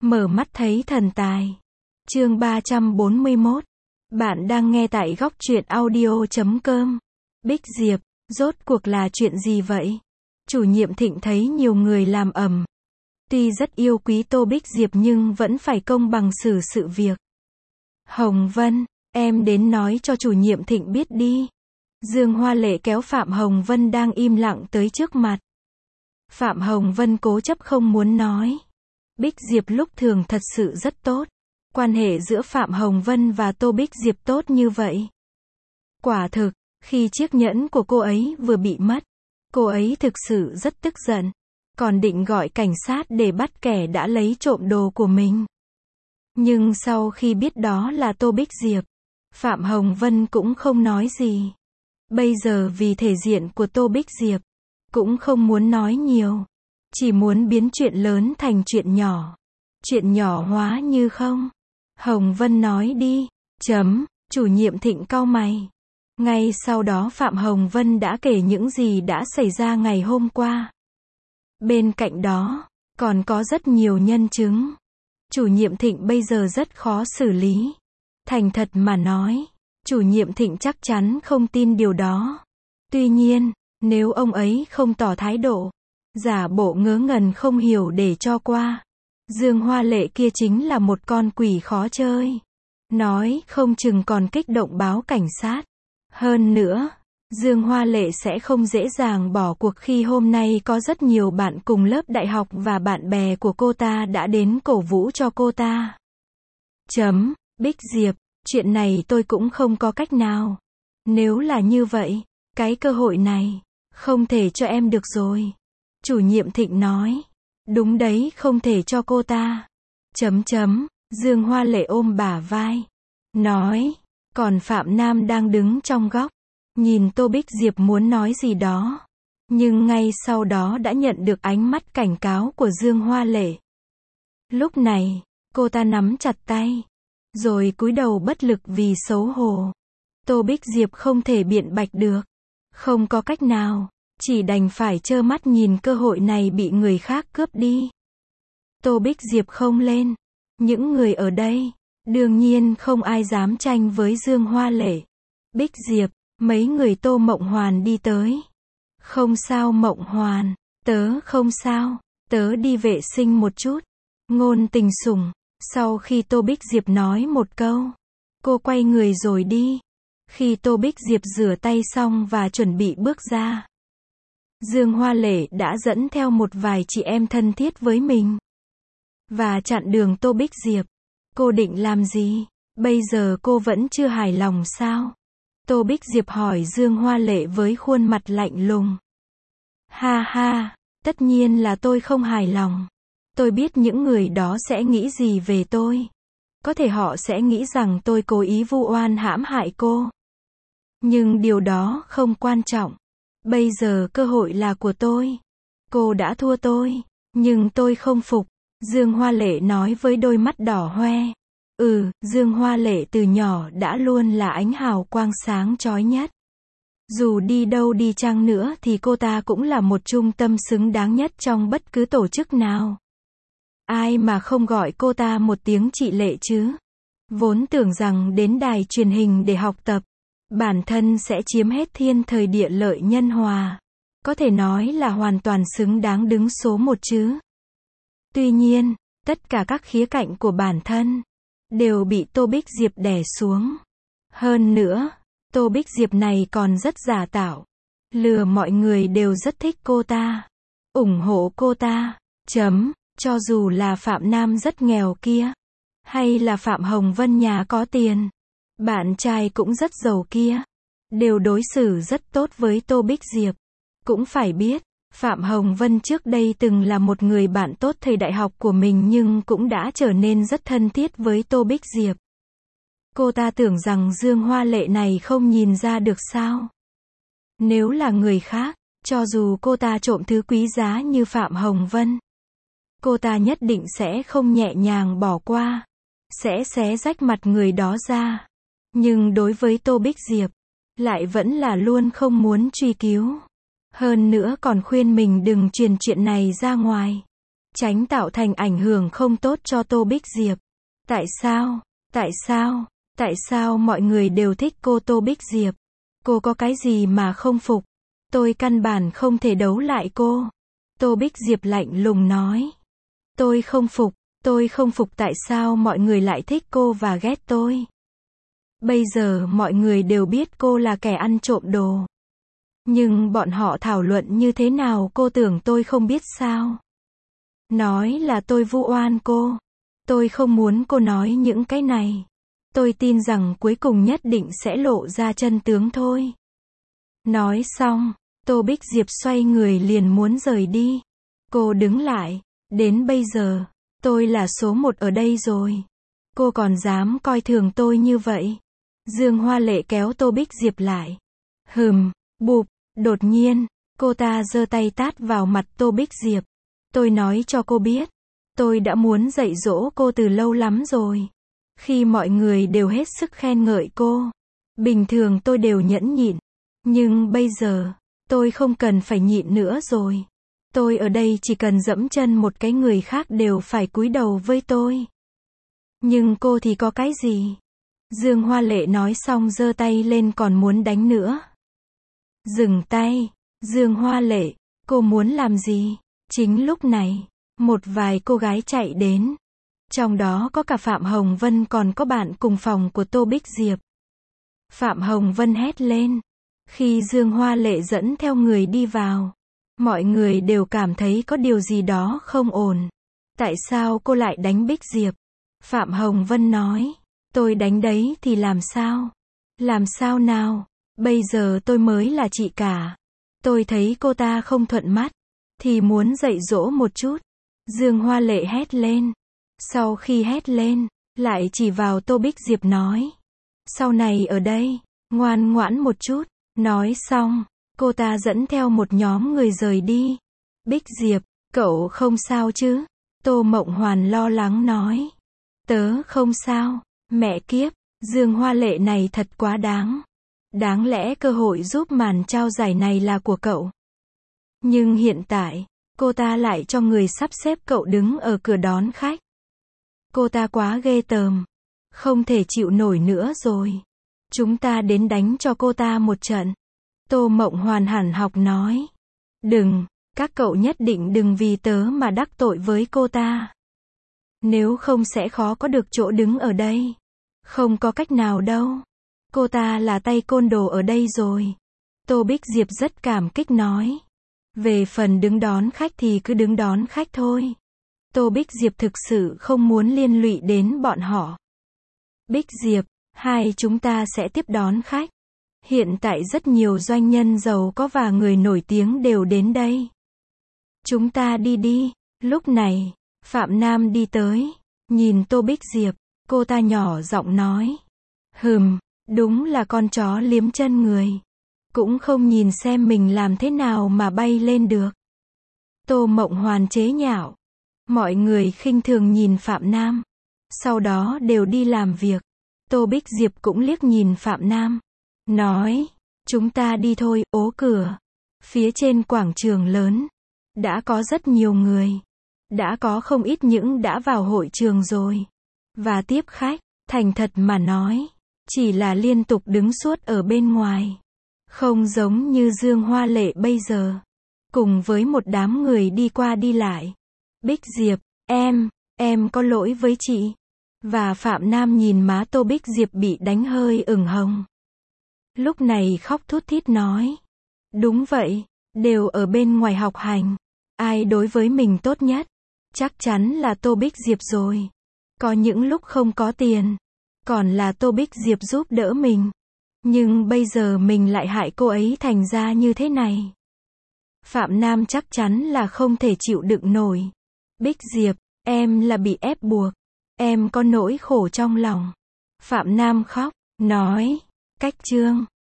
Mở mắt thấy thần tài. Chương 341. Bạn đang nghe tại góc truyện audio.com. Bích Diệp, rốt cuộc là chuyện gì vậy? Chủ nhiệm Thịnh thấy nhiều người làm ầm. Tuy rất yêu quý Tô Bích Diệp nhưng vẫn phải công bằng xử sự việc. Hồng Vân, em đến nói cho chủ nhiệm Thịnh biết đi. Dương Hoa Lệ kéo Phạm Hồng Vân đang im lặng tới trước mặt. Phạm Hồng Vân cố chấp không muốn nói. Bích Diệp lúc thường thật sự rất tốt. Quan hệ giữa Phạm Hồng Vân và Tô Bích Diệp tốt như vậy. Quả thực, khi chiếc nhẫn của cô ấy vừa bị mất, cô ấy thực sự rất tức giận. Còn định gọi cảnh sát để bắt kẻ đã lấy trộm đồ của mình. Nhưng sau khi biết đó là Tô Bích Diệp, Phạm Hồng Vân cũng không nói gì. Bây giờ vì thể diện của Tô Bích Diệp, cũng không muốn nói nhiều. Chỉ muốn biến chuyện lớn thành chuyện nhỏ. Chuyện nhỏ hóa như không. Hồng Vân nói đi. Chủ nhiệm Thịnh cau mày. Ngay sau đó Phạm Hồng Vân đã kể những gì đã xảy ra ngày hôm qua. Bên cạnh đó, còn có rất nhiều nhân chứng. Chủ nhiệm Thịnh bây giờ rất khó xử lý. Thành thật mà nói, chủ nhiệm Thịnh chắc chắn không tin điều đó. Tuy nhiên, nếu ông ấy không tỏ thái độ, giả bộ ngớ ngẩn không hiểu để cho qua, Dương Hoa Lệ kia chính là một con quỷ khó chơi. Nói không chừng còn kích động báo cảnh sát. Hơn nữa, Dương Hoa Lệ sẽ không dễ dàng bỏ cuộc khi hôm nay có rất nhiều bạn cùng lớp đại học và bạn bè của cô ta đã đến cổ vũ cho cô ta. Bích Diệp, chuyện này tôi cũng không có cách nào. Nếu là như vậy, cái cơ hội này, không thể cho em được rồi. Chủ nhiệm Thịnh nói. Đúng đấy, không thể cho cô ta. Dương Hoa Lệ ôm bả vai. Nói. Còn Phạm Nam đang đứng trong góc. Nhìn Tô Bích Diệp muốn nói gì đó. Nhưng ngay sau đó đã nhận được ánh mắt cảnh cáo của Dương Hoa Lệ. Lúc này, cô ta nắm chặt tay. Rồi cúi đầu bất lực vì xấu hổ. Tô Bích Diệp không thể biện bạch được. Không có cách nào. Chỉ đành phải trơ mắt nhìn cơ hội này bị người khác cướp đi. Tô Bích Diệp không lên. Những người ở đây, đương nhiên không ai dám tranh với Dương Hoa Lệ. Bích Diệp, mấy người Tô Mộng Hoàn đi tới. Không sao Mộng Hoàn, tớ không sao, tớ đi vệ sinh một chút. Ngôn Tình Sủng, sau khi Tô Bích Diệp nói một câu, cô quay người rồi đi. Khi Tô Bích Diệp rửa tay xong và chuẩn bị bước ra, Dương Hoa Lệ đã dẫn theo một vài chị em thân thiết với mình. Và chặn đường Tô Bích Diệp. Cô định làm gì? Bây giờ cô vẫn chưa hài lòng sao? Tô Bích Diệp hỏi Dương Hoa Lệ với khuôn mặt lạnh lùng. Ha ha, tất nhiên là tôi không hài lòng. Tôi biết những người đó sẽ nghĩ gì về tôi. Có thể họ sẽ nghĩ rằng tôi cố ý vu oan hãm hại cô. Nhưng điều đó không quan trọng. Bây giờ cơ hội là của tôi. Cô đã thua tôi, nhưng tôi không phục. Dương Hoa Lệ nói với đôi mắt đỏ hoe. Dương Hoa Lệ từ nhỏ đã luôn là ánh hào quang sáng chói nhất. Dù đi đâu đi chăng nữa thì cô ta cũng là một trung tâm xứng đáng nhất trong bất cứ tổ chức nào. Ai mà không gọi cô ta một tiếng chị Lệ chứ? Vốn tưởng rằng đến đài truyền hình để học tập, bản thân sẽ chiếm hết thiên thời địa lợi nhân hòa. Có thể nói là hoàn toàn xứng đáng đứng số một chứ. Tuy nhiên, tất cả các khía cạnh của bản thân đều bị Tô Bích Diệp đè xuống. Hơn nữa, Tô Bích Diệp này còn rất giả tạo. Lừa mọi người đều rất thích cô ta. Ủng hộ cô ta. Cho dù là Phạm Nam rất nghèo kia. Hay là Phạm Hồng Vân nhà có tiền. Bạn trai cũng rất giàu kia. Đều đối xử rất tốt với Tô Bích Diệp. Cũng phải biết, Phạm Hồng Vân trước đây từng là một người bạn tốt thời đại học của mình nhưng cũng đã trở nên rất thân thiết với Tô Bích Diệp. Cô ta tưởng rằng Dương Hoa Lệ này không nhìn ra được sao? Nếu là người khác, cho dù cô ta trộm thứ quý giá như Phạm Hồng Vân, cô ta nhất định sẽ không nhẹ nhàng bỏ qua. Sẽ xé rách mặt người đó ra. Nhưng đối với Tô Bích Diệp, lại vẫn là luôn không muốn truy cứu. Hơn nữa còn khuyên mình đừng truyền chuyện này ra ngoài. tránh tạo thành ảnh hưởng không tốt cho Tô Bích Diệp. Tại sao? Tại sao? Tại sao mọi người đều thích cô Tô Bích Diệp? Cô có cái gì mà không phục? Tôi căn bản không thể đấu lại cô. Tô Bích Diệp lạnh lùng nói. Tôi không phục tại sao mọi người lại thích cô và ghét tôi. Bây giờ mọi người đều biết cô là kẻ ăn trộm đồ. Nhưng bọn họ thảo luận như thế nào cô tưởng tôi không biết sao? Nói là tôi vu oan cô. Tôi không muốn cô nói những cái này. Tôi tin rằng cuối cùng nhất định sẽ lộ ra chân tướng thôi. Nói xong, Tô Bích Diệp xoay người liền muốn rời đi. Cô đứng lại. Đến bây giờ, tôi là số 1 ở đây rồi. Cô còn dám coi thường tôi như vậy. Dương Hoa Lệ kéo Tô Bích Diệp lại. Bụp, đột nhiên, cô ta giơ tay tát vào mặt Tô Bích Diệp. Tôi nói cho cô biết, tôi đã muốn dạy dỗ cô từ lâu lắm rồi. Khi mọi người đều hết sức khen ngợi cô, bình thường tôi đều nhẫn nhịn. Nhưng bây giờ, tôi không cần phải nhịn nữa rồi. Tôi ở đây chỉ cần dẫm chân một cái người khác đều phải cúi đầu với tôi. Nhưng cô thì có cái gì? Dương Hoa Lệ nói xong giơ tay lên còn muốn đánh nữa. Dừng tay, Dương Hoa Lệ, cô muốn làm gì? Chính lúc này, một vài cô gái chạy đến. Trong đó có cả Phạm Hồng Vân còn có bạn cùng phòng của Tô Bích Diệp. Phạm Hồng Vân hét lên. Khi Dương Hoa Lệ dẫn theo người đi vào, mọi người đều cảm thấy có điều gì đó không ổn. Tại sao cô lại đánh Bích Diệp? Phạm Hồng Vân nói. Tôi đánh đấy thì làm sao? Làm sao nào? Bây giờ tôi mới là chị cả. Tôi thấy cô ta không thuận mắt, thì muốn dạy dỗ một chút. Dương Hoa Lệ hét lên. Sau khi hét lên, lại chỉ vào Tô Bích Diệp nói. Sau này ở đây, ngoan ngoãn một chút. Nói xong, cô ta dẫn theo một nhóm người rời đi. Bích Diệp, cậu không sao chứ? Tô Mộng Hoàn lo lắng nói. Tớ không sao, mẹ kiếp, Dương Hoa Lệ này thật quá đáng. Đáng lẽ cơ hội giúp màn trao giải này là của cậu. Nhưng hiện tại, cô ta lại cho người sắp xếp cậu đứng ở cửa đón khách. Cô ta quá ghê tởm. Không thể chịu nổi nữa rồi. Chúng ta đến đánh cho cô ta một trận. Tô Mộng Hoàn hẳn học nói. Đừng, các cậu nhất định đừng vì tớ mà đắc tội với cô ta. Nếu không sẽ khó có được chỗ đứng ở đây. Không có cách nào đâu. Cô ta là tay côn đồ ở đây rồi. Tô Bích Diệp rất cảm kích nói. Về phần đứng đón khách thì cứ đứng đón khách thôi. Tô Bích Diệp thực sự không muốn liên lụy đến bọn họ. Bích Diệp, hai chúng ta sẽ tiếp đón khách. Hiện tại rất nhiều doanh nhân giàu có và người nổi tiếng đều đến đây. Chúng ta đi đi. Lúc này, Phạm Nam đi tới. Nhìn Tô Bích Diệp, cô ta nhỏ giọng nói. Đúng là con chó liếm chân người. Cũng không nhìn xem mình làm thế nào mà bay lên được. Tô Mộng Hoàn chế nhạo. Mọi người khinh thường nhìn Phạm Nam. Sau đó đều đi làm việc. Tô Bích Diệp cũng liếc nhìn Phạm Nam. Nói, chúng ta đi thôi, ố cửa. Phía trên quảng trường lớn. Đã có rất nhiều người. Đã có không ít những đã vào hội trường rồi. Và tiếp khách, thành thật mà nói. Chỉ là liên tục đứng suốt ở bên ngoài. Không giống như Dương Hoa Lệ bây giờ. Cùng với một đám người đi qua đi lại. Bích Diệp, em có lỗi với chị. Và Phạm Nam nhìn má Tô Bích Diệp bị đánh hơi ửng hồng. Lúc này khóc thút thít nói. Đúng vậy, đều ở bên ngoài học hành. Ai đối với mình tốt nhất? Chắc chắn là Tô Bích Diệp rồi. Có những lúc không có tiền. Còn là Tô Bích Diệp giúp đỡ mình. Nhưng bây giờ mình lại hại cô ấy thành ra như thế này. Phạm Nam chắc chắn là không thể chịu đựng nổi. Bích Diệp, em là bị ép buộc. Em có nỗi khổ trong lòng. Phạm Nam khóc, nói. Cách chương